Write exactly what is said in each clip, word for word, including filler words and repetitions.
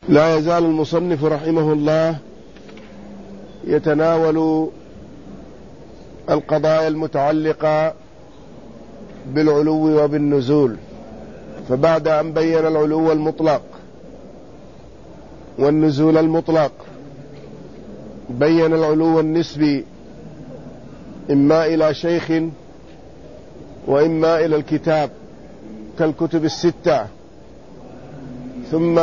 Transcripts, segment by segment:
لا يزال المصنف رحمه الله يتناول القضايا المتعلقة بالعلو وبالنزول. فبعد أن بين العلو المطلق والنزول المطلق بين العلو النسبي إما إلى شيخ وإما إلى الكتاب كالكتب الستة، ثم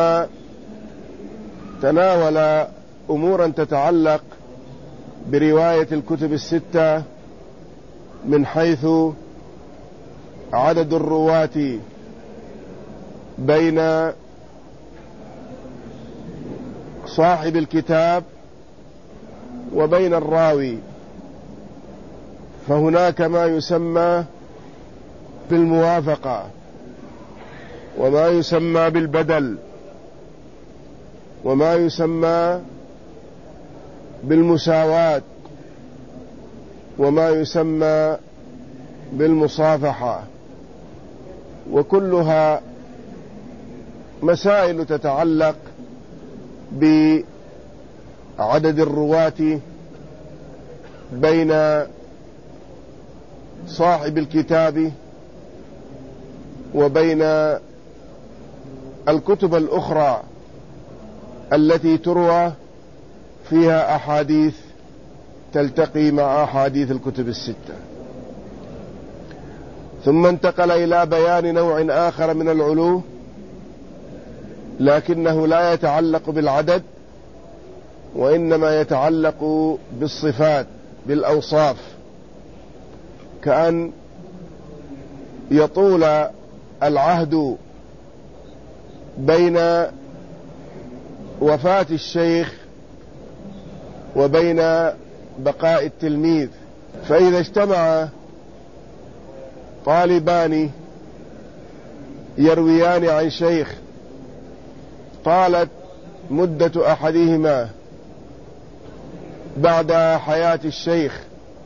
تناول أمورا تتعلق برواية الكتب الستة من حيث عدد الرواة بين صاحب الكتاب وبين الراوي. فهناك ما يسمى بالموافقة وما يسمى بالبدل وما يسمى بالمساواة وما يسمى بالمصافحة، وكلها مسائل تتعلق بعدد الرواة بين صاحب الكتاب وبين الكتب الأخرى التي تروى فيها أحاديث تلتقي مع أحاديث الكتب الستة. ثم انتقل إلى بيان نوع آخر من العلو، لكنه لا يتعلق بالعدد وإنما يتعلق بالصفات بالأوصاف، كأن يطول العهد بين وفاة الشيخ وبين بقاء التلميذ. فإذا اجتمع طالبان يرويان عن شيخ طالت مدة أحدهما بعد حياة الشيخ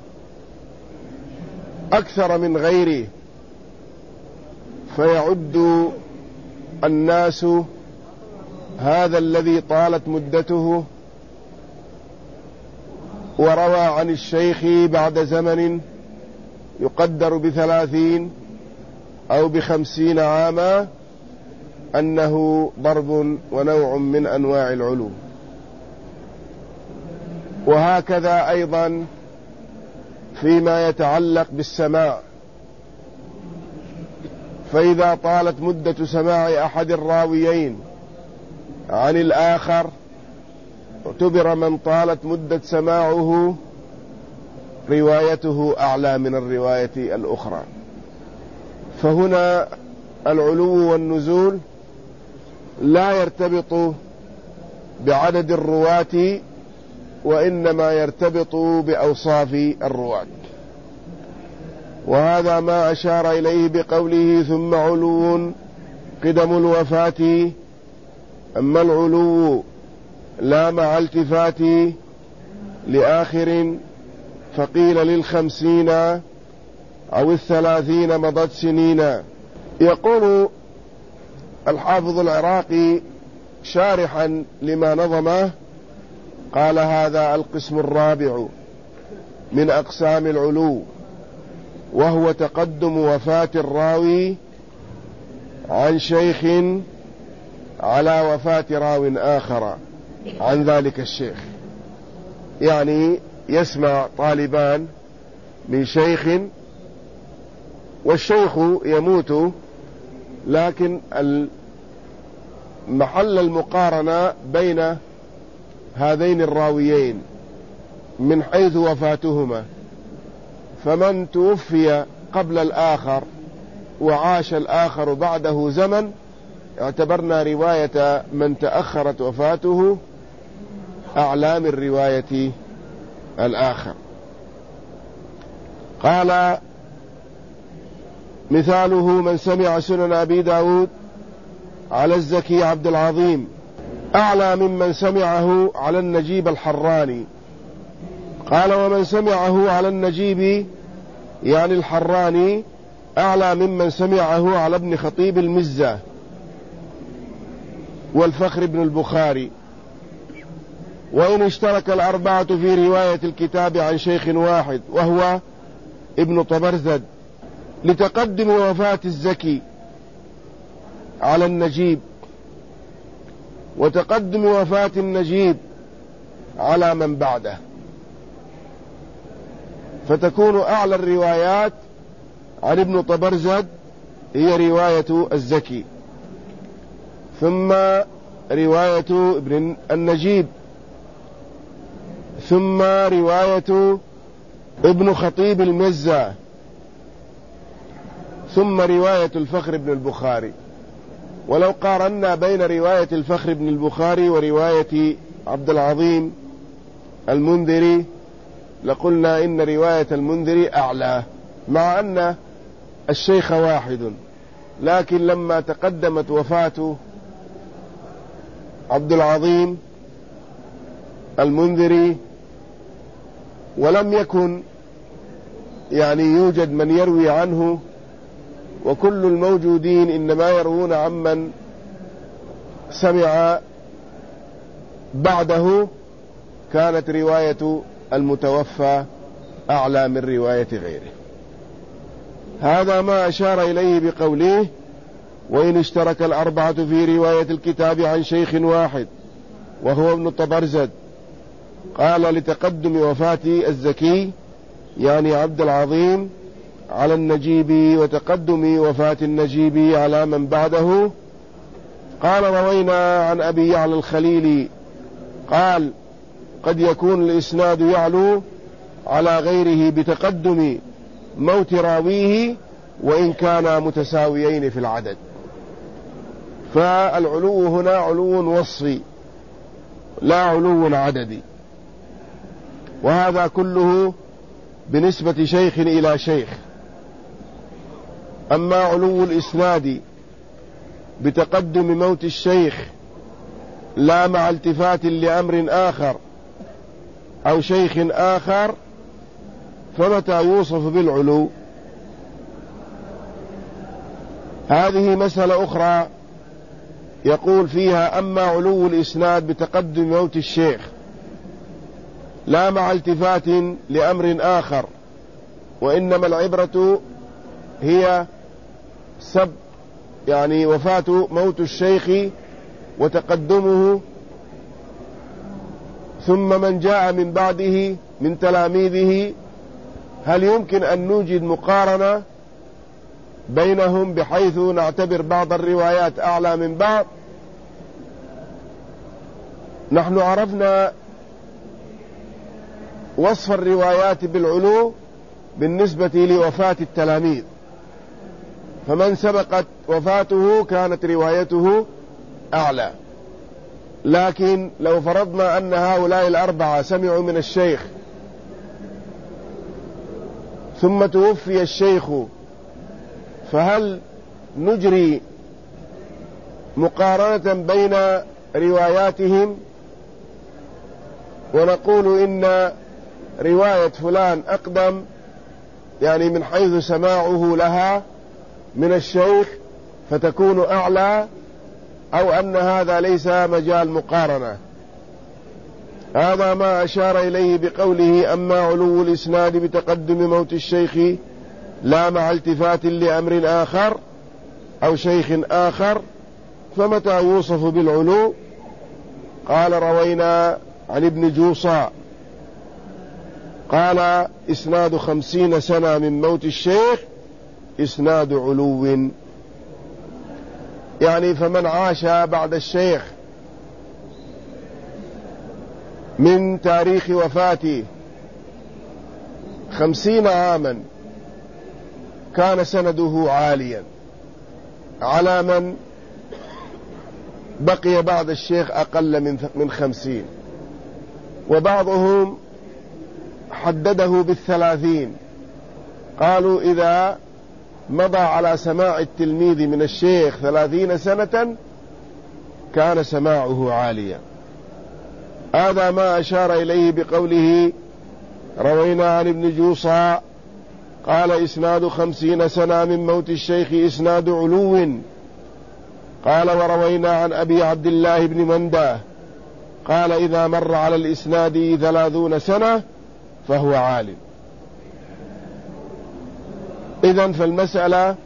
أكثر من غيره، فيعد الناس هذا الذي طالت مدته وروى عن الشيخ بعد زمن يقدر بثلاثين أو بخمسين عاما أنه ضرب ونوع من أنواع العلو. وهكذا أيضا فيما يتعلق بالسماع، فإذا طالت مدة سماع أحد الراويين عن الآخر اعتبر من طالت مدة سماعه روايته أعلى من الرواية الأخرى. فهنا العلو والنزول لا يرتبط بعدد الرواة وإنما يرتبط بأوصاف الرواة، وهذا ما أشار إليه بقوله ثم علو قدم الوفاة. أما العلو لا مع التفات لآخر فقيل للخمسين أو الثلاثين مضت سنين. يقول الحافظ العراقي شارحا لما نظمه قال هذا القسم الرابع من أقسام العلو، وهو تقدم وفاة الراوي عن شيخ على وفاة راو آخر عن ذلك الشيخ. يعني يسمع طالبان من شيخ والشيخ يموت، لكن محل المقارنة بين هذين الراويين من حيث وفاتهما، فمن توفي قبل الآخر وعاش الآخر بعده زمن اعتبرنا رواية من تأخرت وفاته أعلى من رواية الآخر. قال مثاله من سمع سنن أبي داود على الزكي عبد العظيم أعلى ممن سمعه على النجيب الحراني. قال ومن سمعه على النجيب يعني الحراني أعلى ممن سمعه على ابن خطيب المزة. والفخر بن البخاري. وإن اشترك الأربعة في رواية الكتاب عن شيخ واحد وهو ابن طبرزد لتقدم وفاة الزكي على النجيب، وتقدم وفاة النجيب على من بعده، فتكون أعلى الروايات عن ابن طبرزد هي رواية الزكي، ثم رواية ابن النجيب، ثم رواية ابن خطيب المزة، ثم رواية الفخر بن البخاري. ولو قارنا بين رواية الفخر بن البخاري ورواية عبد العظيم المنذري لقلنا إن رواية المنذري أعلى، مع أن الشيخ واحد، لكن لما تقدمت وفاة عبد العظيم المنذري ولم يكن يعني يوجد من يروي عنه، وكل الموجودين إنما يروون عمن سمع بعده، كانت رواية المتوفى أعلى من رواية غيره. هذا ما أشار إليه بقوله وإن اشترك الأربعة في رواية الكتاب عن شيخ واحد وهو ابن طبرزد، قال لتقدم وفاة الزكي يعني عبد العظيم على النجيب، وتقدم وفاة النجيب على من بعده. قال روينا عن أبي يعلى الخليلي قال قد يكون الإسناد يعلو على غيره بتقدم موت راويه وإن كانا متساويين في العدد، فالعلو هنا علو وصفي لا علو عددي، وهذا كله بنسبة شيخ إلى شيخ. أما علو الإسناد بتقدم موت الشيخ لا مع التفات لأمر آخر أو شيخ آخر، فمتى يوصف بالعلو؟ هذه مسألة أخرى يقول فيها أما علو الإسناد بتقدم موت الشيخ لا مع التفات لأمر آخر، وإنما العبرة هي سب يعني وفاة موت الشيخ وتقدمه، ثم من جاء من بعده من تلاميذه، هل يمكن أن نوجد مقارنة بينهم بحيث نعتبر بعض الروايات أعلى من بعض؟ نحن عرفنا وصف الروايات بالعلو بالنسبة لوفاة التلاميذ، فمن سبقت وفاته كانت روايته أعلى. لكن لو فرضنا أن هؤلاء الأربعة سمعوا من الشيخ ثم توفي الشيخ، فهل نجري مقارنة بين رواياتهم ونقول إن رواية فلان أقدم يعني من حيث سماعه لها من الشيخ فتكون أعلى، أو أن هذا ليس مجال مقارنة؟ هذا ما أشار إليه بقوله أما علو الإسناد بتقدم موت الشيخ لا مع التفات لأمر آخر أو شيخ آخر، فمتى يوصف بالعلو؟ قال روينا عن ابن جوصى قال إسناد خمسين سنة من موت الشيخ إسناد علو، يعني فمن عاش بعد الشيخ من تاريخ وفاته خمسين عاما كان سنده عاليا على من بقي بعد الشيخ أقل من من خمسين، وبعضهم حدده بالثلاثين، قالوا إذا مضى على سماع التلميذ من الشيخ ثلاثين سنة كان سماعه عاليا. هذا ما أشار إليه بقوله روينا عن ابن جوصى قال إسناد خمسين سنة من موت الشيخ إسناد علو، قال وروينا عن أبي عبد الله بن منداه قال إذا مر على الإسناد ثلاثون سنة فهو عالم. إذن فالمسألة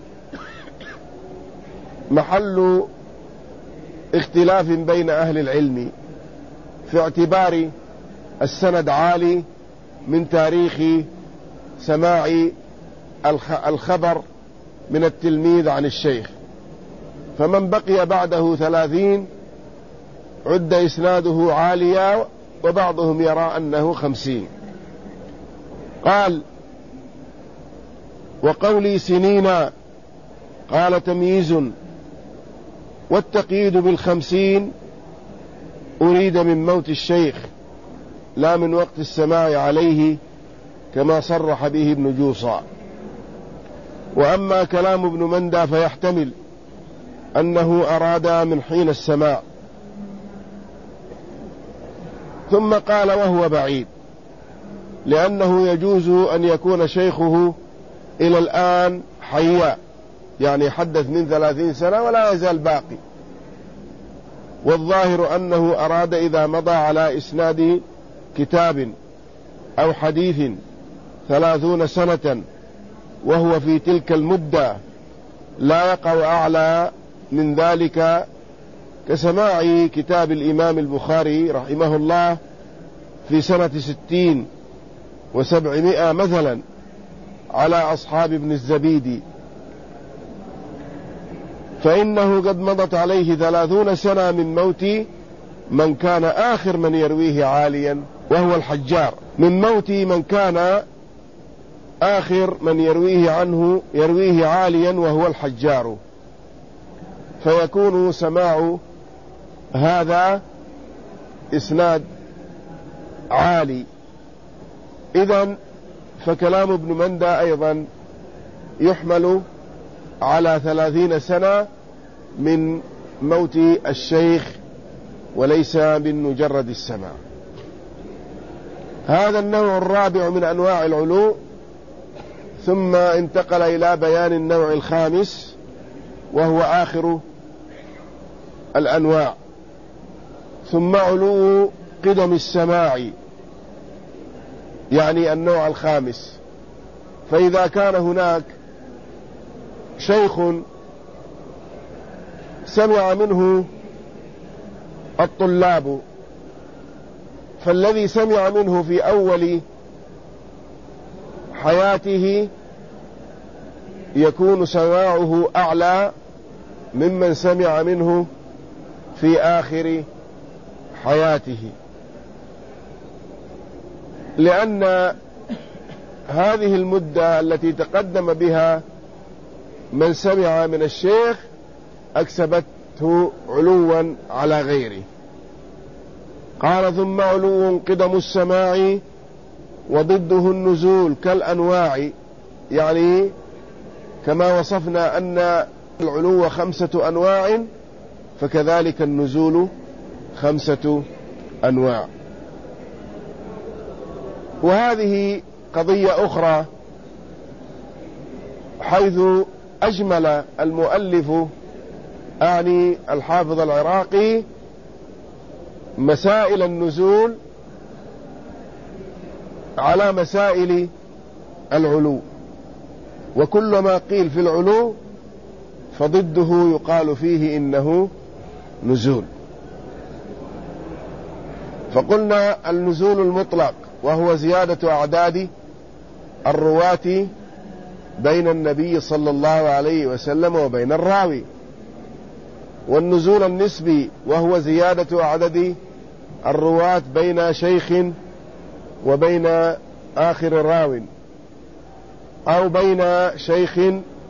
محل اختلاف بين أهل العلم في اعتبار السند عالي من تاريخ سماع الخبر من التلميذ عن الشيخ، فمن بقي بعده ثلاثين عد إسناده عاليا، وبعضهم يرى أنه خمسين. قال وقولي سنين قال تمييز، والتقييد بالخمسين أريد من موت الشيخ لا من وقت السماع عليه كما صرح به ابن جوصى. وأما كلام ابن مندى فيحتمل أنه أراد من حين السماع. ثم قال وهو بعيد، لأنه يجوز أن يكون شيخه إلى الآن حيا، يعني حدث من ثلاثين سنة ولا يزال باقي، والظاهر أنه أراد إذا مضى على إسناد كتاب أو حديث ثلاثون سنة وهو في تلك المدة لا يقع أعلى من ذلك، كسماع كتاب الإمام البخاري رحمه الله في سنة ستين وسبعمائة مثلا على أصحاب ابن الزبيدي، فإنه قد مضت عليه ثلاثون سنة من موت من كان آخر من يرويه عاليا وهو الحجار، من موت من كان آخر من يرويه عنه يرويه عاليا وهو الحجار، فيكون سماع هذا إسناد عالي. إذن فكلام ابن مندى أيضا يحمل على ثلاثين سنة من موت الشيخ وليس من مجرد السماع. هذا النوع الرابع من أنواع العلو. ثم انتقل إلى بيان النوع الخامس وهو آخر الأنواع، ثم علو قدم السماع، يعني النوع الخامس. فإذا كان هناك شيخ سمع منه الطلاب، فالذي سمع منه في أول حياته يكون سماعه أعلى ممن سمع منه في آخر حياته، لأن هذه المدة التي تقدم بها من سمع من الشيخ أكسبته علوا على غيره. قال ثم علو قدم السماع وضده النزول كالأنواع، يعني كما وصفنا أن العلو خمسة أنواع فكذلك النزول خمسة أنواع. وهذه قضية أخرى، حيث أجمل المؤلف أعني الحافظ العراقي مسائل النزول على مسائل العلو، وكل ما قيل في العلو فضده يقال فيه إنه نزول. فقلنا النزول المطلق وهو زيادة أعداد الرواة بين النبي صلى الله عليه وسلم وبين الراوي، والنزول النسبي وهو زيادة عدد الرواة بين شيخ وبين آخر راو، أو بين شيخ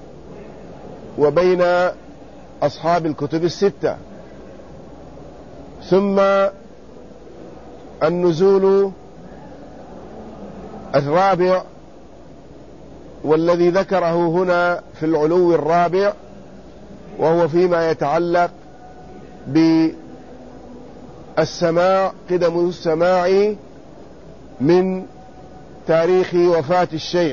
وبين أصحاب الكتب الستة. ثم النزول الرابع والذي ذكره هنا في العلو الرابع، وهو فيما يتعلق بالسماع، قدم السماع من تاريخ وفاة الشيخ.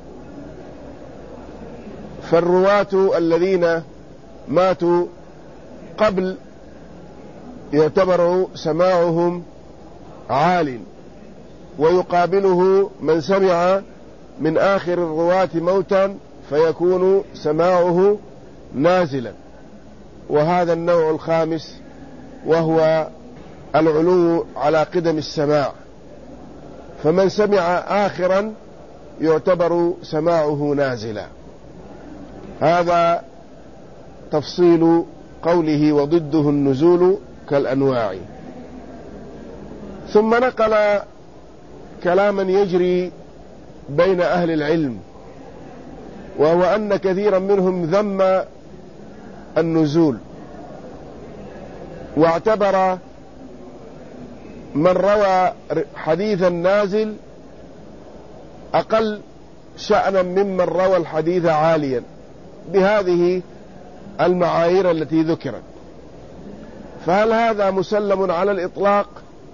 فالرواة الذين ماتوا قبل يعتبر سماعهم عال، ويقابله من سمع من آخر الرواة موتا فيكون سماعه نازلا. وهذا النوع الخامس وهو العلو على قدم السماع، فمن سمع آخرا يعتبر سماعه نازلا. هذا تفصيل قوله وضده النزول كالأنواع. ثم نقل كلاما يجري بين أهل العلم، وهو أن كثيرا منهم ذم النزول، واعتبر من روى حديث النازل أقل شأنا ممن روى الحديث عاليا بهذه المعايير التي ذكرت. فهل هذا مسلم على الإطلاق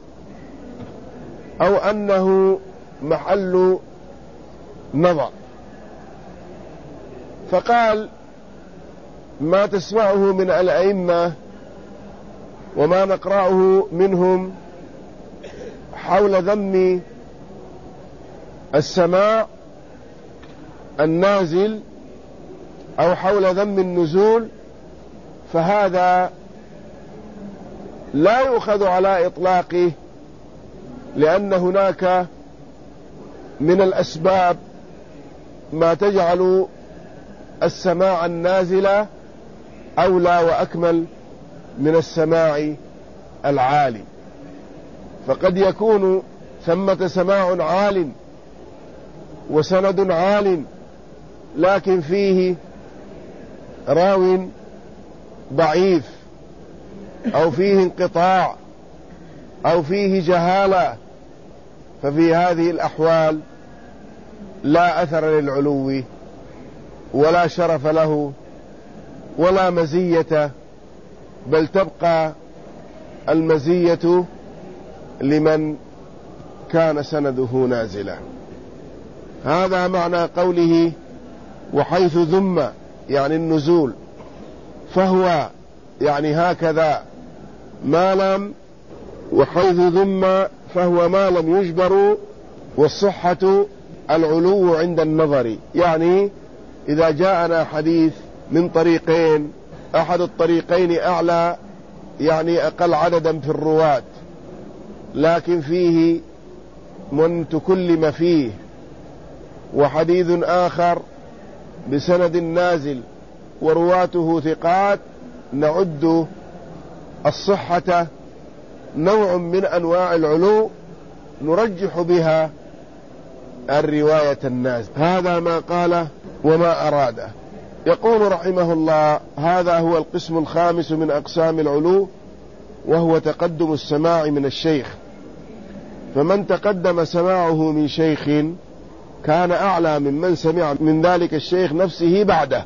أو أنه محل نظر؟ فقال ما تسمعه من الأئمة وما نقرأه منهم حول ذم السماع النازل أو حول ذم النزول، فهذا لا يؤخذ على إطلاقه، لأن هناك من الأسباب ما تجعل السماع النازل أولى وأكمل من السماع العالي. فقد يكون ثمة سماع عال وسند عال، لكن فيه راو ضعيف أو فيه انقطاع أو فيه جهالة، ففي هذه الأحوال لا أثر للعلو ولا شرف له ولا مزية، بل تبقى المزية لمن كان سنده نازلا. هذا معنى قوله وحيث ذم يعني النزول، فهو يعني هكذا ما لم، وحيث ذم فهو ما لم يجبر، والصحة العلو عند النظر. يعني إذا جاءنا حديث من طريقين، أحد الطريقين أعلى يعني أقل عددا في الرواة، لكن فيه من تكلم فيه، وحديث آخر بسند نازل ورواته ثقات، نعد الصحة نوع من أنواع العلو نرجح بها الرواية النازل. هذا ما قاله وما أراده. يقول رحمه الله هذا هو القسم الخامس من أقسام العلو، وهو تقدم السماع من الشيخ. فمن تقدم سماعه من شيخ كان أعلى ممن سمع من ذلك الشيخ نفسه بعده.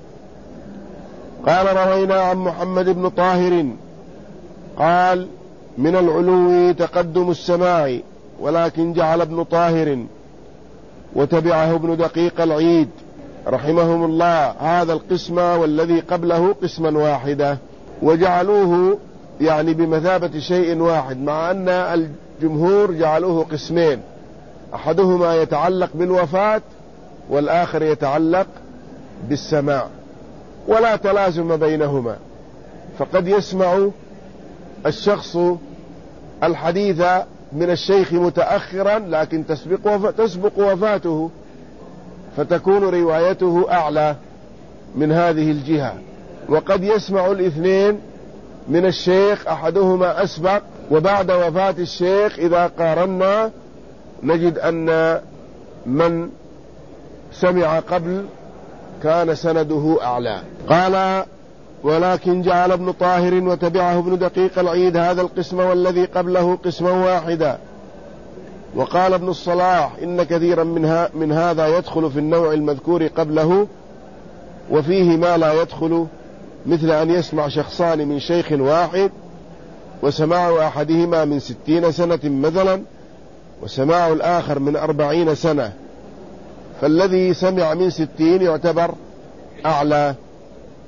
قال روينا عن محمد بن طاهر قال من العلو تقدم السماع، ولكن جعل ابن طاهر وتبعه ابن دقيق العيد رحمهم الله هذا القسم والذي قبله قسما واحدا، وجعلوه يعني بمثابة شيء واحد، مع أن الجمهور جعلوه قسمين، أحدهما يتعلق بالوفاة والآخر يتعلق بالسماع، ولا تلازم بينهما. فقد يسمع الشخص الحديث من الشيخ متأخرا، لكن تسبق تسبق وفاته، فتكون روايته أعلى من هذه الجهة. وقد يسمع الاثنين من الشيخ أحدهما أسبق، وبعد وفاة الشيخ إذا قارنا نجد أن من سمع قبل كان سنده أعلى. قال ولكن جعل ابن طاهر وتبعه ابن دقيق العيد هذا القسم والذي قبله قسما واحدا. وقال ابن الصلاح إن كثيرا منها من هذا يدخل في النوع المذكور قبله، وفيه ما لا يدخل، مثل أن يسمع شخصان من شيخ واحد وسماع أحدهما من ستين سنة مثلا، وسماع الآخر من أربعين سنة، فالذي سمع من ستين يعتبر أعلى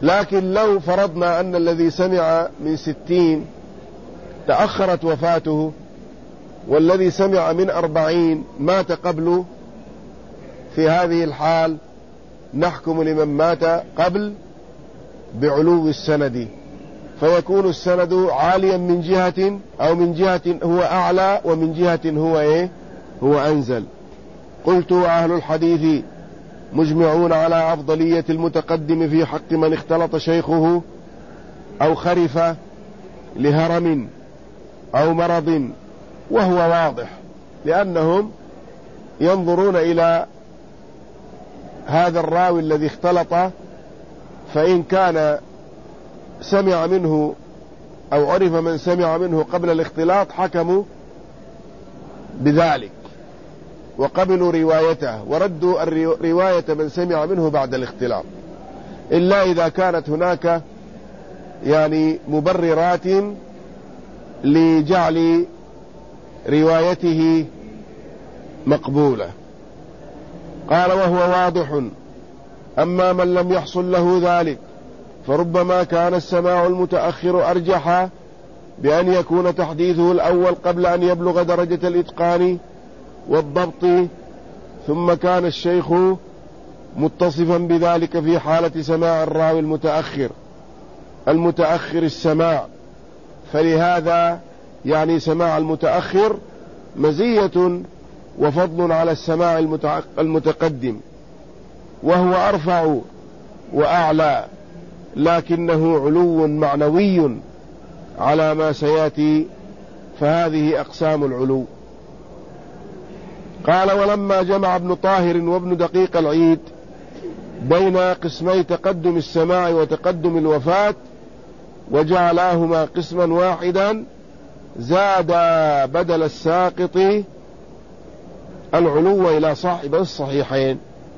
لكن لو فرضنا أن الذي سمع من ستين تأخرت وفاته، والذي سمع من أربعين مات قبله، في هذه الحال نحكم لمن مات قبل بعلو السند، فيكون السند عاليا من جهة، أو من جهة هو أعلى ومن جهة هو إيه هو أنزل. قلت: أهل الحديث مجمعون على أفضلية المتقدم في حق من اختلط شيخه أو خرف لهرم أو مرض، وهو واضح، لأنهم ينظرون إلى هذا الراوي الذي اختلط، فإن كان سمع منه أو عرف من سمع منه قبل الاختلاط حكموا بذلك وقبلوا روايته وردوا رواية من سمع منه بعد الاختلاط، إلا إذا كانت هناك يعني مبررات لجعل روايته مقبولة. قال: وهو واضح. أما من لم يحصل له ذلك فربما كان السماع المتأخر أرجح بأن يكون تحديثه الأول قبل أن يبلغ درجة الإتقان والضبط، ثم كان الشيخ متصفا بذلك في حالة سماع الراوي المتأخر المتأخر السماع، فلهذا يعني سماع المتأخر مزية وفضل على السماع المتقدم، وهو أرفع وأعلى، لكنه علو معنوي على ما سيأتي، فهذه أقسام العلو. قال: ولما جمع ابن طاهر وابن دقيق العيد بين قسمي تقدم السماع وتقدم الوفاة وجعلاهما قسما واحدا، زاد بدل الساقط العلو إلى صاحبي الصحيحين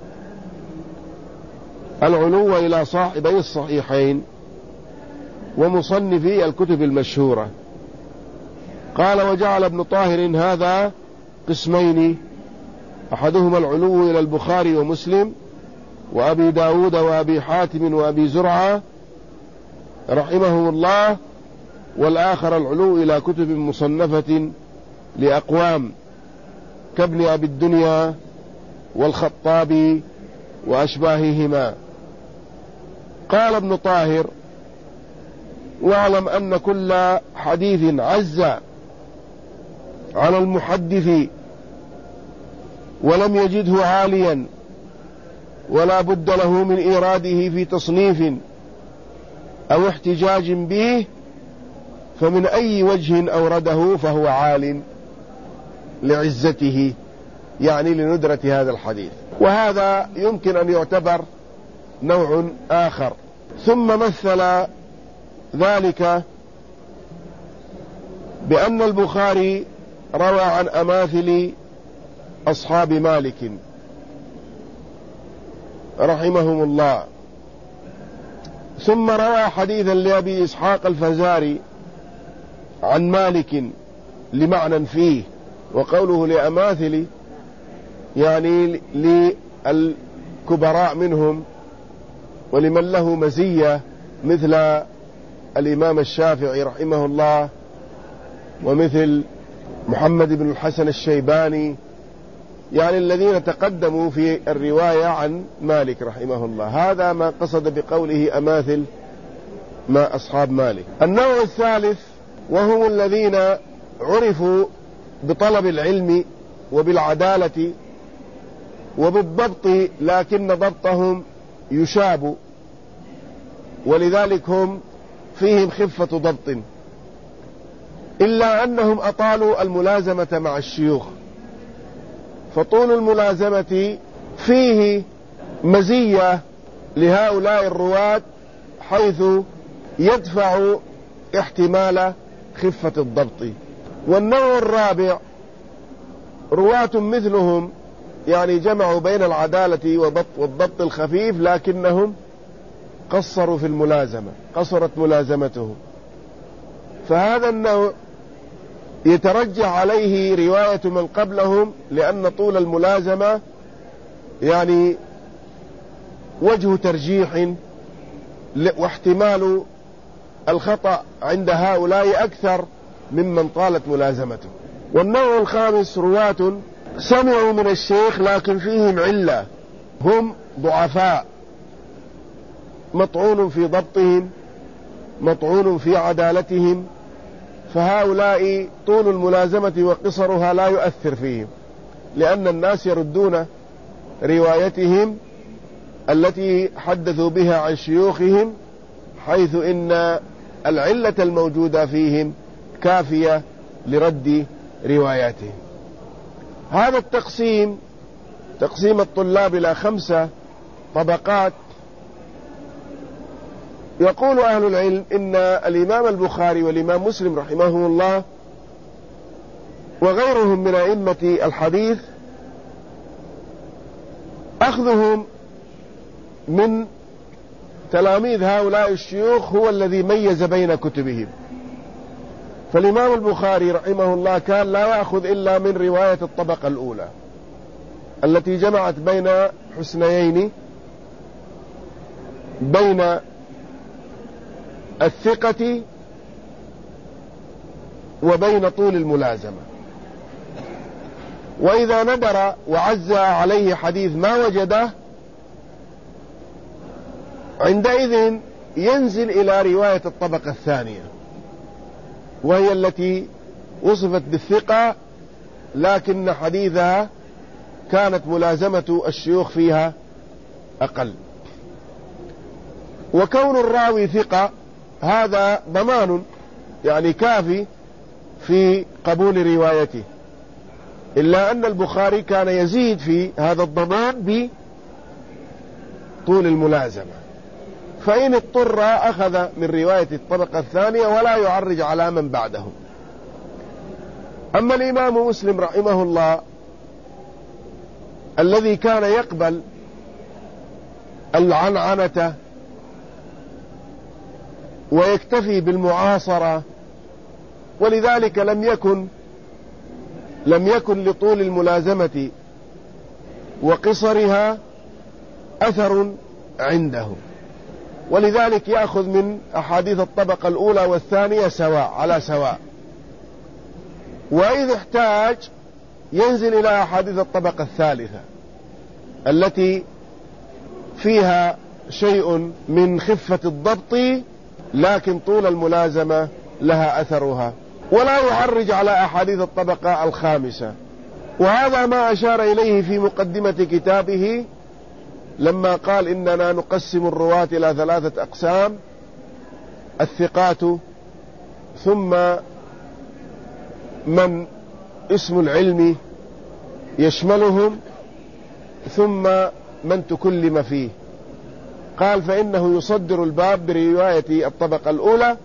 العلو إلى صاحبي الصحيحين ومصنفي الكتب المشهورة. قال: وجعل ابن طاهر هذا قسمين، أحدهما العلو إلى البخاري ومسلم وأبي داود وأبي حاتم وأبي زرعة رحمهم الله، والآخر العلو إلى كتب مصنفة لأقوام كابن أبي الدنيا والخطابي وأشباههما. قال ابن طاهر: واعلم أن كل حديث عز على المحدث ولم يجده عاليا ولا بد له من إيراده في تصنيف أو احتجاج به، فمن أي وجه أورده فهو عال لعزته، يعني لندرة هذا الحديث، وهذا يمكن أن يعتبر نوع آخر. ثم مثل ذلك بأن البخاري روى عن أماثل أصحاب مالك رحمهم الله، ثم روى حديثا لأبي إسحاق الفزاري عن مالك لمعنى فيه، وقوله لأماثل يعني للكبراء منهم ولمن له مزية مثل الإمام الشافعي رحمه الله ومثل محمد بن الحسن الشيباني، يعني الذين تقدموا في الرواية عن مالك رحمه الله. هذا ما قصد بقوله أماثل ما أصحاب مالك. النوع الثالث وهم الذين عرفوا بطلب العلم وبالعدالة وبالضبط، لكن ضبطهم يشاب، ولذلك هم فيهم خفة ضبط، إلا أنهم أطالوا الملازمة مع الشيوخ، فطول الملازمة فيه مزية لهؤلاء الرواة حيث يدفع احتمال خفة الضبط. والنوع الرابع رواة مثلهم يعني جمعوا بين العدالة والضبط, والضبط الخفيف، لكنهم قصروا في الملازمة، قصرت ملازمتهم، فهذا النوع يترجح عليه رواية من قبلهم، لأن طول الملازمة يعني وجه ترجيح واحتمال الخطأ عند هؤلاء أكثر ممن طالت ملازمته. والنوع الخامس رواة سمعوا من الشيخ لكن فيهم علة، هم ضعفاء، مطعون في ضبطهم، مطعون في عدالتهم، فهؤلاء طول الملازمة وقصرها لا يؤثر فيهم، لأن الناس يردون روايتهم التي حدثوا بها عن شيوخهم، حيث إن العلة الموجودة فيهم كافية لرد رواياتهم. هذا التقسيم، تقسيم الطلاب إلى خمسة طبقات، يقول أهل العلم إن الإمام البخاري والإمام مسلم رحمه الله وغيرهم من أئمة الحديث أخذهم من تلاميذ هؤلاء الشيوخ هو الذي ميز بين كتبهم. فالإمام البخاري رحمه الله كان لا يأخذ إلا من رواية الطبقة الأولى التي جمعت بين حسنيين، بين الثقة وبين طول الملازمة. وإذا ندر وعزى عليه حديث ما وجده عندئذ ينزل إلى رواية الطبقة الثانية، وهي التي وصفت بالثقة لكن حديثها كانت ملازمة الشيوخ فيها أقل. وكون الراوي ثقة هذا ضمان، يعني كافي في قبول روايته، إلا أن البخاري كان يزيد في هذا الضمان بطول الملازمة، فإن اضطر أخذ من رواية الطبقة الثانية ولا يعرج على من بعده. أما الإمام مسلم رحمه الله الذي كان يقبل العنعنة ويكتفي بالمعاصرة، ولذلك لم يكن لم يكن لطول الملازمة وقصرها أثر عنده، ولذلك يأخذ من أحاديث الطبقة الأولى والثانية سواء على سواء، وإذا احتاج ينزل إلى أحاديث الطبقة الثالثة التي فيها شيء من خفة الضبط لكن طول الملازمة لها أثرها، ولا يعرج على أحاديث الطبقة الخامسة. وهذا ما أشار إليه في مقدمة كتابه لما قال إننا نقسم الرواة إلى ثلاثة أقسام: الثقات، ثم من اسم العلم يشملهم، ثم من تكلم فيه. قال فإنه يصدر الباب برواية الطبقة الأولى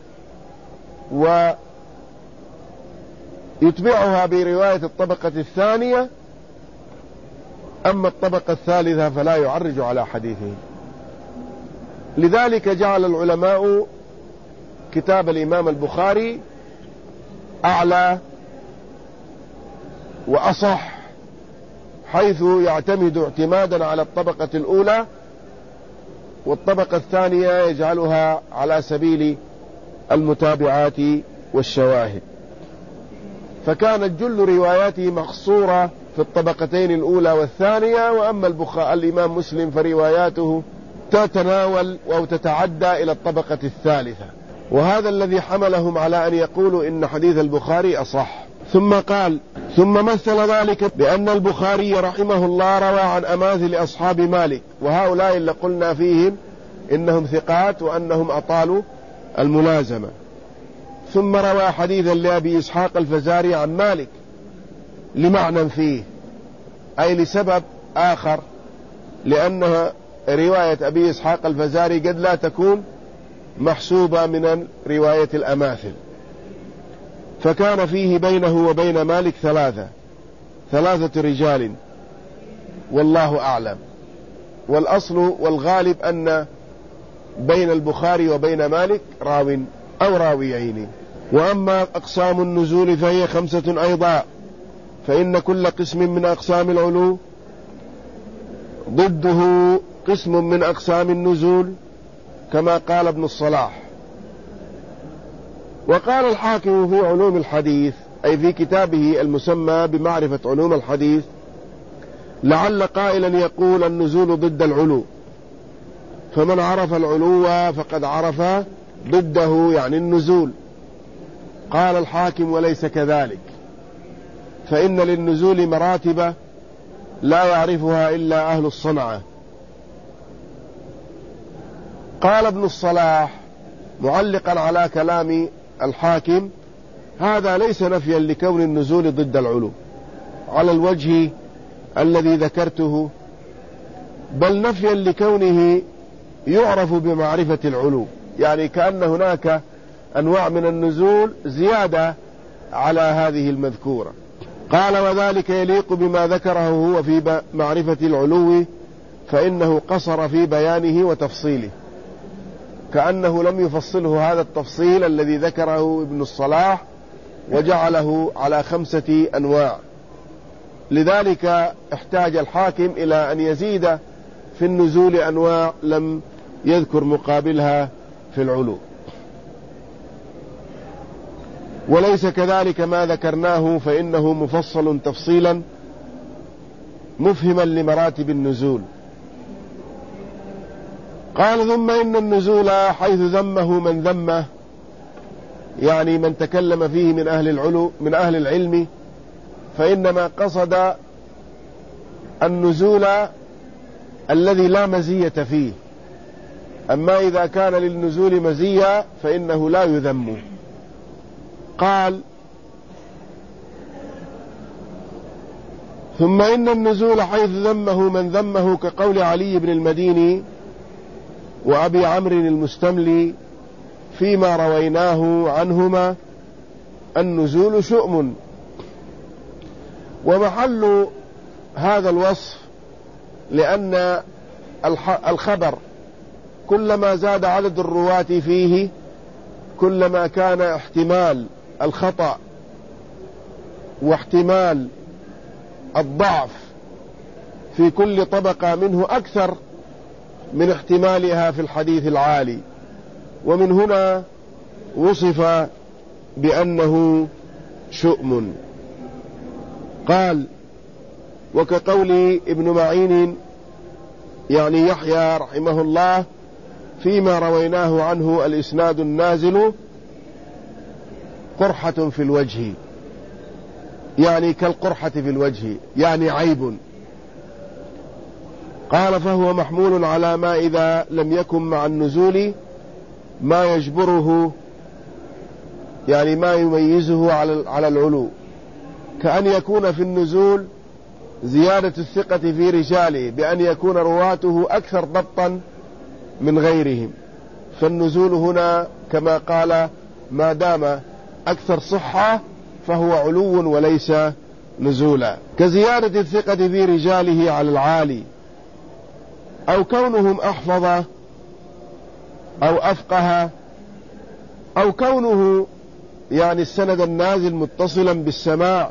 ويتبعها برواية الطبقة الثانية، أما الطبقة الثالثة فلا يعرج على حديثه. لذلك جعل العلماء كتاب الإمام البخاري أعلى وأصح، حيث يعتمد اعتمادا على الطبقة الأولى، والطبقة الثانية يجعلها على سبيل المتابعات والشواهد. فكانت جل رواياته مقصورة في الطبقتين الأولى والثانية. وأما البخاري الإمام مسلم فرواياته تتناول أو تتعدى إلى الطبقة الثالثة، وهذا الذي حملهم على أن يقولوا إن حديث البخاري أصح. ثم قال ثم مثل ذلك بأن البخاري رحمه الله روى عن أماثل أصحاب مالك، وهؤلاء اللي قلنا فيهم إنهم ثقات وأنهم أطالوا الملازمة. ثم روى حديثا لأبي إسحاق الفزاري عن مالك لمعنى فيه، أي لسبب آخر، لأنها رواية أبي إسحاق الفزاري قد لا تكون محسوبة من رواية الأماثل، فكان فيه بينه وبين مالك ثلاثة ثلاثة رجال والله أعلم. والأصل والغالب أن بين البخاري وبين مالك راو أو راويين. وأما أقسام النزول فهي خمسة أيضا، فإن كل قسم من أقسام العلو ضده قسم من أقسام النزول، كما قال ابن الصلاح. وقال الحاكم في علوم الحديث، أي في كتابه المسمى بمعرفة علوم الحديث: لعل قائلا يقول النزول ضد العلو، فمن عرف العلو فقد عرف ضده يعني النزول. قال الحاكم: وليس كذلك، فإن للنزول مراتب لا يعرفها إلا أهل الصنعة. قال ابن الصلاح معلقا على كلام الحاكم: هذا ليس نفيا لكون النزول ضد العلو على الوجه الذي ذكرته، بل نفيا لكونه يعرف بمعرفة العلو، يعني كأن هناك أنواع من النزول زيادة على هذه المذكورة. قال: وذلك يليق بما ذكره هو في معرفة العلو، فإنه قصر في بيانه وتفصيله، كأنه لم يفصله هذا التفصيل الذي ذكره ابن الصلاح وجعله على خمسة أنواع. لذلك احتاج الحاكم إلى أن يزيد في النزول أنواع لم يذكر مقابلها في العلو. وليس كذلك ما ذكرناه، فإنه مفصل تفصيلا مفهما لمراتب النزول. قال: ثم إن النزول حيث ذمه من ذمه، يعني من تكلم فيه من أهل العلو من أهل العلم، فإنما قصد النزول الذي لا مزية فيه، أما إذا كان للنزول مزية فإنه لا يذم. قال: ثم إن النزول حيث ذمه من ذمه، كقول علي بن المديني وأبي عمرو المستملي فيما رويناه عنهما: النزول شؤم. ومحل هذا الوصف لأن الخبر كلما زاد عدد الرواة فيه كلما كان احتمال الخطأ واحتمال الضعف في كل طبقة منه أكثر من احتمالها في الحديث العالي، ومن هنا وصف بأنه شؤم. قال: وكقول ابن معين يعني يحيى رحمه الله فيما رويناه عنه: الإسناد النازل قرحة في الوجه، يعني كالقرحة في الوجه، يعني عيب. قال: فهو محمول على ما إذا لم يكن مع النزول ما يجبره، يعني ما يميزه على العلو، كأن يكون في النزول زيادة الثقة في رجاله بأن يكون رواته أكثر ضبطا من غيرهم، فالنزول هنا كما قال ما دام أكثر صحة فهو علو وليس نزولا، كزيادة الثقة في رجاله على العالي، أو كونهم أحفظ أو أفقه، أو كونه يعني السند النازل متصلا بالسماع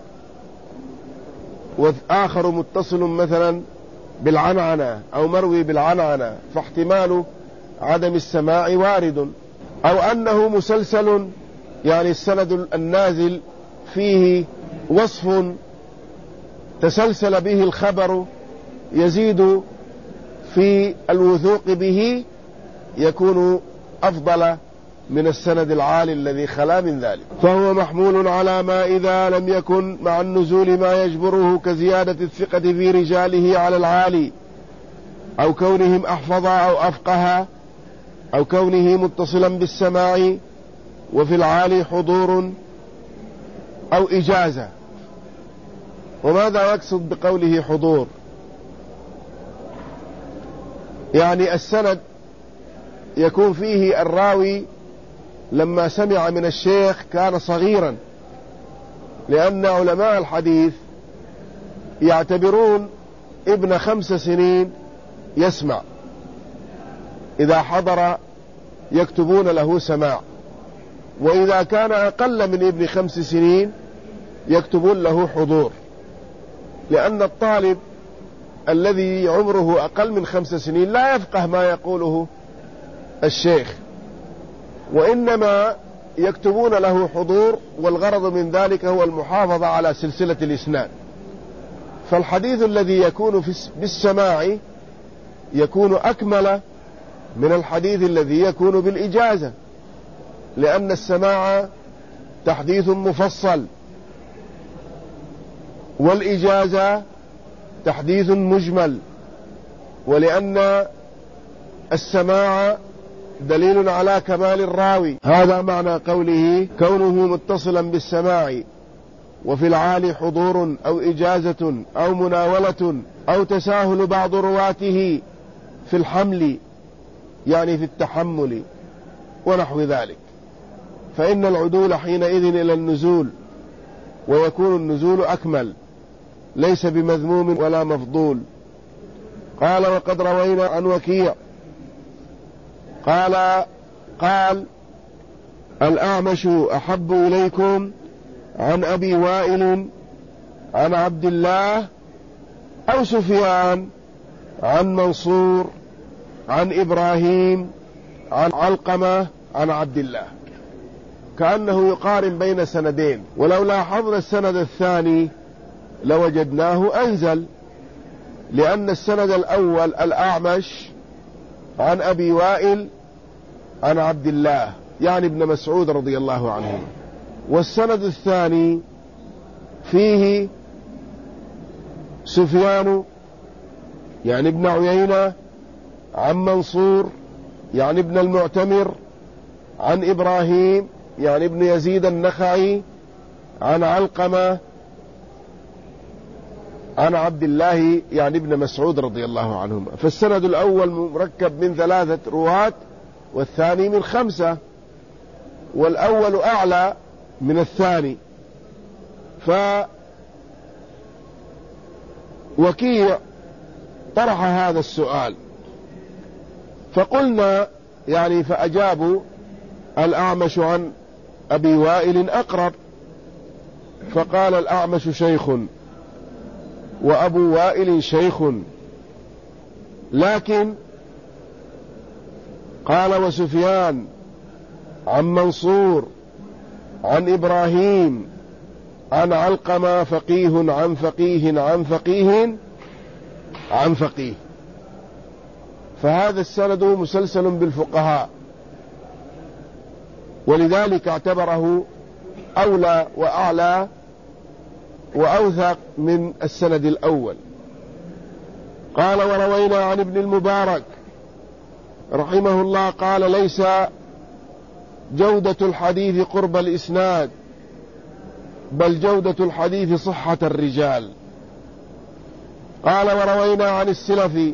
وآخر متصل مثلا بالعنعنة أو مروي بالعنعنة، فاحتمال عدم السماع وارد، أو أنه مسلسل، يعني السند النازل فيه وصف تسلسل به الخبر يزيد في الوثوق به، يكون أفضل من السند العالي الذي خلا من ذلك. فهو محمول على ما إذا لم يكن مع النزول ما يجبره، كزيادة الثقة في رجاله على العالي، أو كونهم أحفظ أو أفقه، أو كونه متصلا بالسماع وفي العالي حضور أو إجازة. وماذا يقصد بقوله حضور؟ يعني السند يكون فيه الراوي لما سمع من الشيخ كان صغيرا، لأن علماء الحديث يعتبرون ابن خمس سنين يسمع، إذا حضر يكتبون له سماع، وإذا كان أقل من ابن خمس سنين يكتبون له حضور، لأن الطالب الذي عمره أقل من خمس سنين لا يفقه ما يقوله الشيخ، وإنما يكتبون له حضور، والغرض من ذلك هو المحافظة على سلسلة الإسناد. فالحديث الذي يكون بالسماع يكون أكمل من الحديث الذي يكون بالإجازة، لأن السماع تحديث مفصل، والإجازة تحديث مجمل، ولأن السماع دليل على كمال الراوي. هذا معنى قوله كونه متصلا بالسماع، وفي العالي حضور أو إجازة أو مناولة أو تساهل بعض رواته في الحمل، يعني في التحمل ونحو ذلك، فإن العدول حينئذ إلى النزول، ويكون النزول أكمل، ليس بمذموم ولا مفضول. قال وقد روينا عن وكيع قال قال الأعمش أحب إليكم عن أبي وائل عن عبد الله، أو سفيان عن منصور عن إبراهيم عن علقمة عن عبد الله، كأنه يقارن بين سندين. ولو لاحظنا السند الثاني لوجدناه أنزل، لأن السند الأول الأعمش عن أبي وائل عن عبد الله، يعني ابن مسعود رضي الله عنه، والسند الثاني فيه سفيان يعني ابن عيينة عن منصور يعني ابن المعتمر عن إبراهيم يعني ابن يزيد النخعي عن علقمة عن عبد الله يعني ابن مسعود رضي الله عنهما. فالسند الأول مركب من ثلاثة رواة، والثاني من خمسة، والأول أعلى من الثاني. فوكيع طرح هذا السؤال، فقلنا يعني فأجابوا الأعمش عن أبي وائل أقرب، فقال الأعمش شيخ وأبو وائل شيخ، لكن قال وسفيان عن منصور عن إبراهيم عن علقمة فقيه عن فقيه عن فقيه عن فقيه، فهذا السند مسلسل بالفقهاء، ولذلك اعتبره أولى وأعلى وأوثق من السند الأول. قال وروينا عن ابن المبارك رحمه الله قال ليس جودة الحديث قرب الإسناد، بل جودة الحديث صحة الرجال. قال وروينا عن السلفي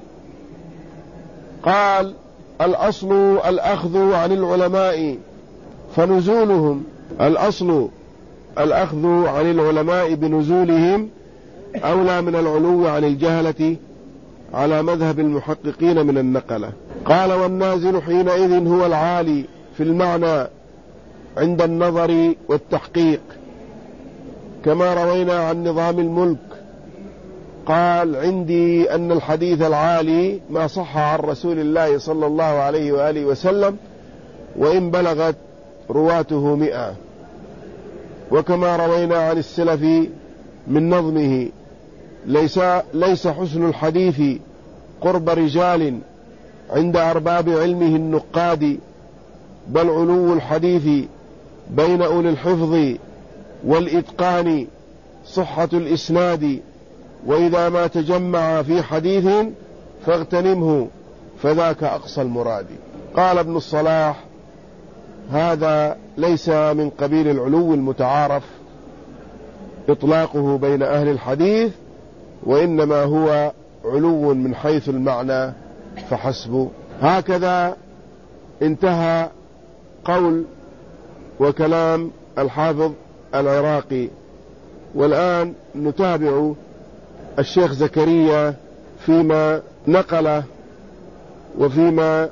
قال الأصل الأخذ عن العلماء فنزولهم، الأصل الأخذ عن العلماء بنزولهم أولى من العلو عن الجهلة على مذهب المحققين من النقلة. قال والنازل حينئذ هو العالي في المعنى عند النظر والتحقيق، كما روينا عن نظام الملك قال عندي أن الحديث العالي ما صح عن رسول الله صلى الله عليه وآله وسلم وإن بلغت رواته مئة. وكما روينا عن السلف من نظمه ليس, ليس حسن الحديث قرب رجال عند أرباب علمه النقاد، بل علو الحديث بين أولي الحفظ والإتقان صحة الإسناد، وإذا ما تجمع في حديث فاغتنمه فذاك أقصى المراد. قال ابن الصلاح هذا ليس من قبيل العلو المتعارف إطلاقه بين أهل الحديث، وإنما هو علو من حيث المعنى فحسب. هكذا انتهى قول وكلام الحافظ العراقي. والآن نتابع الشيخ زكريا فيما نقل وفيما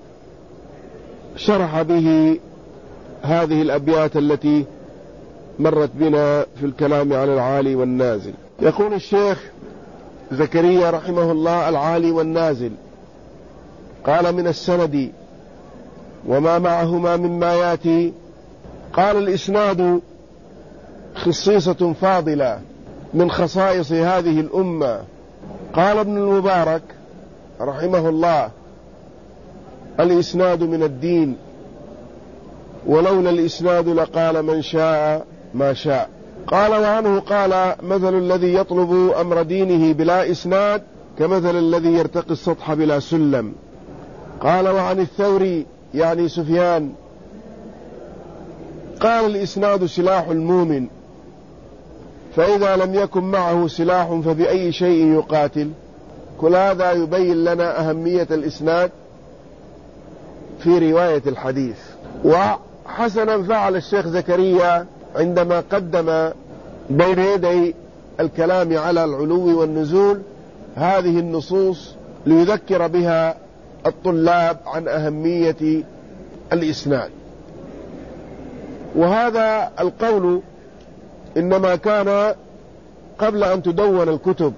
شرح به هذه الأبيات التي مرت بنا في الكلام عن العالي والنازل. يقول الشيخ زكريا رحمه الله العالي والنازل قال من السند وما معهما مما يأتي. قال الإسناد خصيصة فاضلة من خصائص هذه الأمة. قال ابن المبارك رحمه الله: الإسناد من الدين، ولولا الإسناد لقال من شاء ما شاء. قال وعنه قال: مثل الذي يطلب أمر دينه بلا إسناد كمثل الذي يرتقي السطح بلا سلم. قال وعن الثوري يعني سفيان قال: الإسناد سلاح المؤمن، فإذا لم يكن معه سلاح فبأي شيء يقاتل. كل هذا يبين لنا أهمية الإسناد في رواية الحديث. وحسنا فعل الشيخ زكريا عندما قدم بين يدي الكلام على العلو والنزول هذه النصوص ليذكر بها الطلاب عن أهمية الإسناد. وهذا القول إنما كان قبل أن تدون الكتب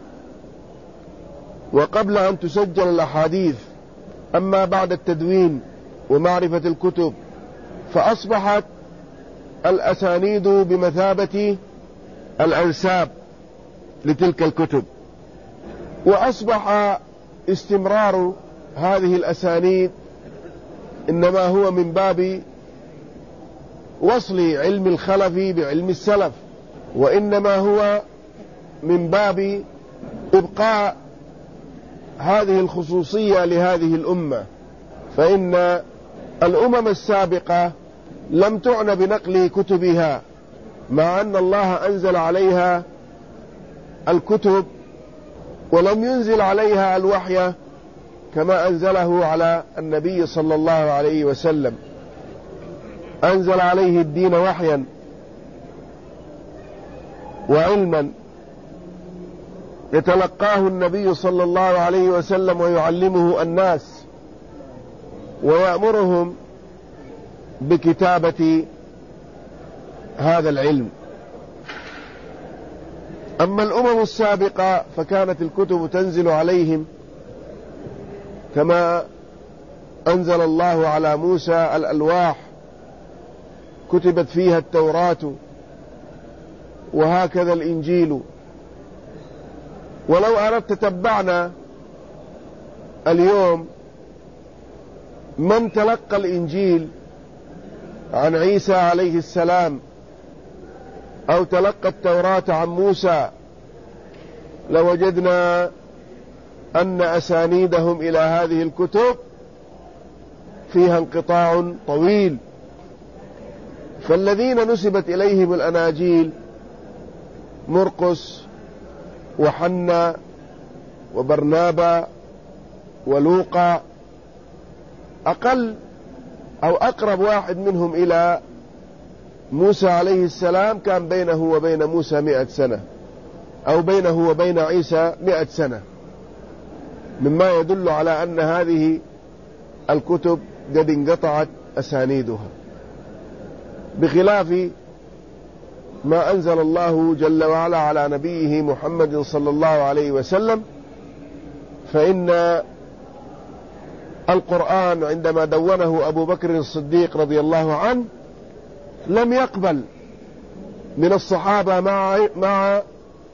وقبل أن تسجل الأحاديث. أما بعد التدوين ومعرفة الكتب فأصبحت الأسانيد بمثابة الأنساب لتلك الكتب، وأصبح استمرار هذه الأسانيد إنما هو من باب وصل علم الخلف بعلم السلف، وإنما هو من باب إبقاء هذه الخصوصية لهذه الأمة. فإن الأمم السابقة لم تعنى بنقل كتبها، مع أن الله أنزل عليها الكتب ولم ينزل عليها الوحي كما أنزله على النبي صلى الله عليه وسلم. أنزل عليه الدين وحيا وعلما يتلقاه النبي صلى الله عليه وسلم ويعلمه الناس ويأمرهم بكتابة هذا العلم. أما الأمم السابقة فكانت الكتب تنزل عليهم كما أنزل الله على موسى الألواح كتبت فيها التوراة، وهكذا الإنجيل. ولو أردت تتبعنا اليوم من تلقى الإنجيل عن عيسى عليه السلام أو تلقى التوراة عن موسى لوجدنا أن أسانيدهم إلى هذه الكتب فيها انقطاع طويل. فالذين نسبت إليهم الأناجيل مرقس وحنا وبرنابا ولوقا أقل أو أقرب واحد منهم إلى موسى عليه السلام كان بينه وبين موسى مئة سنة، أو بينه وبين عيسى مئة سنة، مما يدل على أن هذه الكتب قد انقطعت أسانيدها، بخلاف ما أنزل الله جل وعلا على نبيه محمد صلى الله عليه وسلم. فإن القرآن عندما دونه أبو بكر الصديق رضي الله عنه لم يقبل من الصحابة مع, مع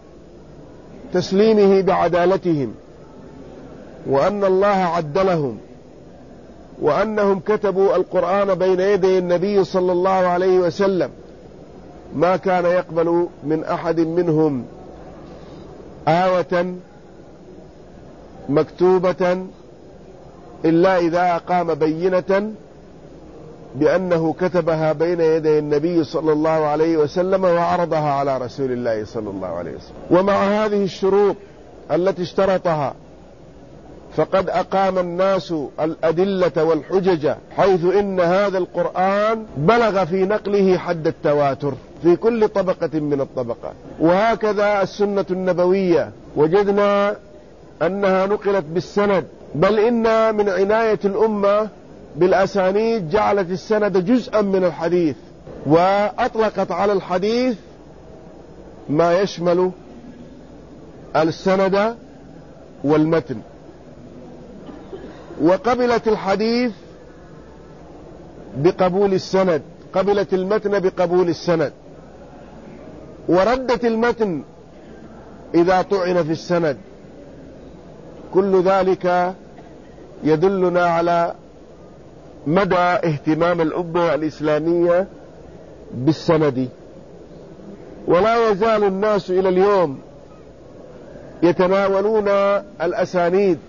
تسليمه بعدالتهم، وأن الله عدلهم، وأنهم كتبوا القرآن بين يدي النبي صلى الله عليه وسلم. ما كان يقبل من أحد منهم آية مكتوبة إلا إذا أقام بينة بأنه كتبها بين يدي النبي صلى الله عليه وسلم وعرضها على رسول الله صلى الله عليه وسلم. ومع هذه الشروط التي اشترطها فقد أقام الناس الأدلة والحجج، حيث إن هذا القرآن بلغ في نقله حد التواتر في كل طبقة من الطبقات. وهكذا السنة النبوية وجدنا أنها نقلت بالسند، بل إن من عناية الأمة بالأسانيد جعلت السند جزءا من الحديث، وأطلقت على الحديث ما يشمل السند والمتن، وقبلت الحديث بقبول السند، قبلت المتن بقبول السند، وردت المتن إذا طعن في السند. كل ذلك يدلنا على مدى اهتمام الأمة الإسلامية بالسند. ولا يزال الناس إلى اليوم يتناولون الأسانيد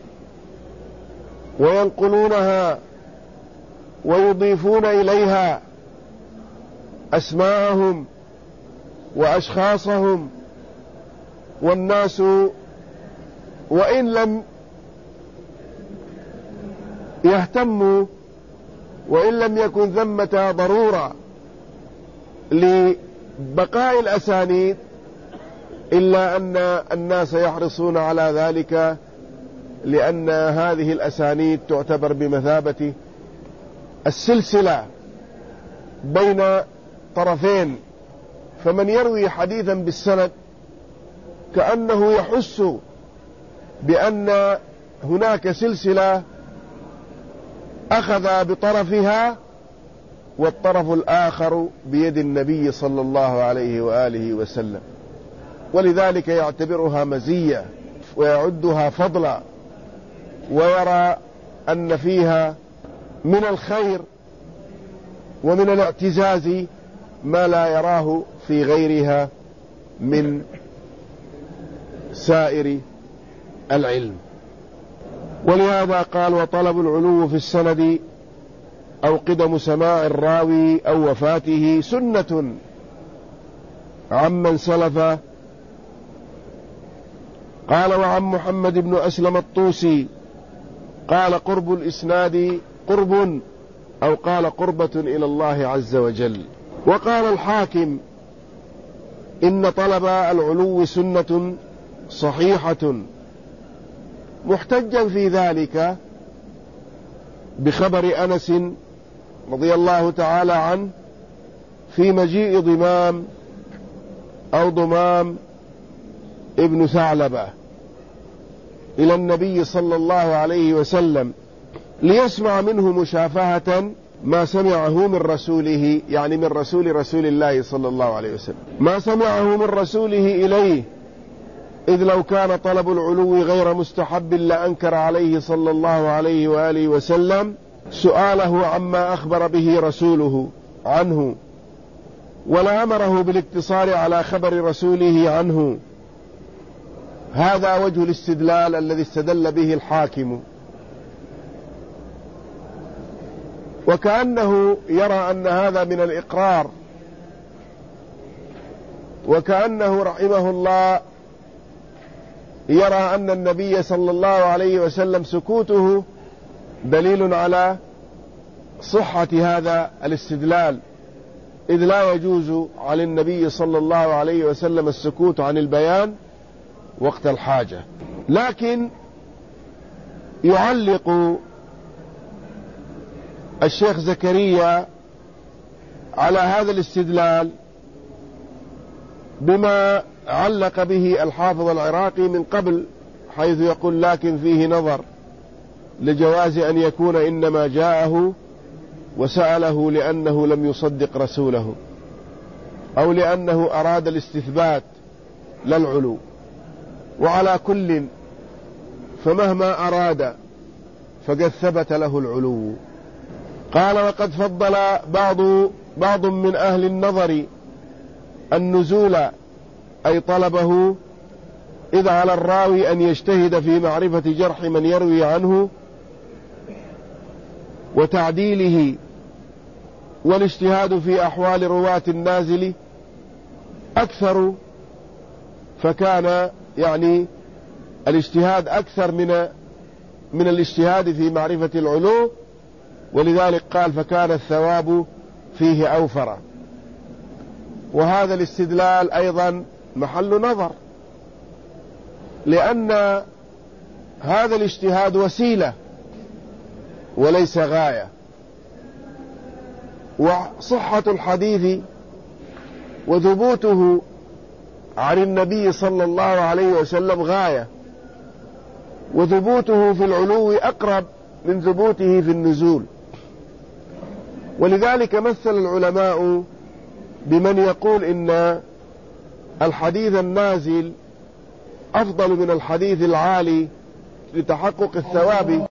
وينقلونها ويضيفون إليها أسماءهم وأشخاصهم، والناس وإن لم يهتموا وإن لم يكن ثمة ضرورة لبقاء الأسانيد، إلا أن الناس يحرصون على ذلك، لأن هذه الأسانيد تعتبر بمثابة السلسلة بين طرفين. فمن يروي حديثا بالسند كأنه يحس بأن هناك سلسلة أخذ بطرفها والطرف الآخر بيد النبي صلى الله عليه وآله وسلم، ولذلك يعتبرها مزية ويعدها فضلا، ويرى أن فيها من الخير ومن الاعتزاز ما لا يراه في غيرها من سائر العلم. ولهذا قال: وطلب العلو في السند أو قدم سماع الراوي أو وفاته سنة عمن سلف. قال: وعن محمد بن أسلم الطوسي قال: قرب الإسناد قرب، أو قال قربة إلى الله عز وجل. وقال الحاكم: إن طلب العلو سنة صحيحة، محتجا في ذلك بخبر أنس رضي الله تعالى عنه في مجيء ضمام أو ضمام ابن ثعلبة إلى النبي صلى الله عليه وسلم ليسمع منه مشافهة ما سمعه من رسوله، يعني من رسول رسول الله صلى الله عليه وسلم، ما سمعه من رسوله إليه، إذ لو كان طلب العلو غير مستحب لأنكر عليه صلى الله عليه وآله وسلم سؤاله عما أخبر به رسوله عنه، ولا أمره بالاقتصار على خبر رسوله عنه. هذا وجه الاستدلال الذي استدل به الحاكم، وكأنه يرى أن هذا من الإقرار، وكأنه رحمه الله يرى أن النبي صلى الله عليه وسلم سكوته دليل على صحة هذا الاستدلال، إذ لا يجوز على النبي صلى الله عليه وسلم السكوت عن البيان وقت الحاجة. لكن يعلق الشيخ زكريا على هذا الاستدلال بما علق به الحافظ العراقي من قبل، حيث يقول: لكن فيه نظر لجواز أن يكون إنما جاءه وسأله لأنه لم يصدق رسوله، أو لأنه أراد الاستثبات لا العلو. وعلى كل فمهما أراد فقد ثبت له العلو. قال: وقد فضل بعض بعض من أهل النظر النزول أي طلبه، إذ على الراوي أن يجتهد في معرفة جرح من يروي عنه وتعديله، والاجتهاد في أحوال رواة النازل أكثر، فكان يعني الاجتهاد أكثر من من الاجتهاد في معرفة العلو، ولذلك قال: فكان الثواب فيه أوفر. وهذا الاستدلال أيضا محل نظر، لأن هذا الاجتهاد وسيلة وليس غاية، وصحة الحديث وثبوته عن النبي صلى الله عليه وسلم غاية، وثبوته في العلو أقرب من ثبوته في النزول. ولذلك مثل العلماء بمن يقول إن الحديث النازل أفضل من الحديث العالي لتحقق الثواب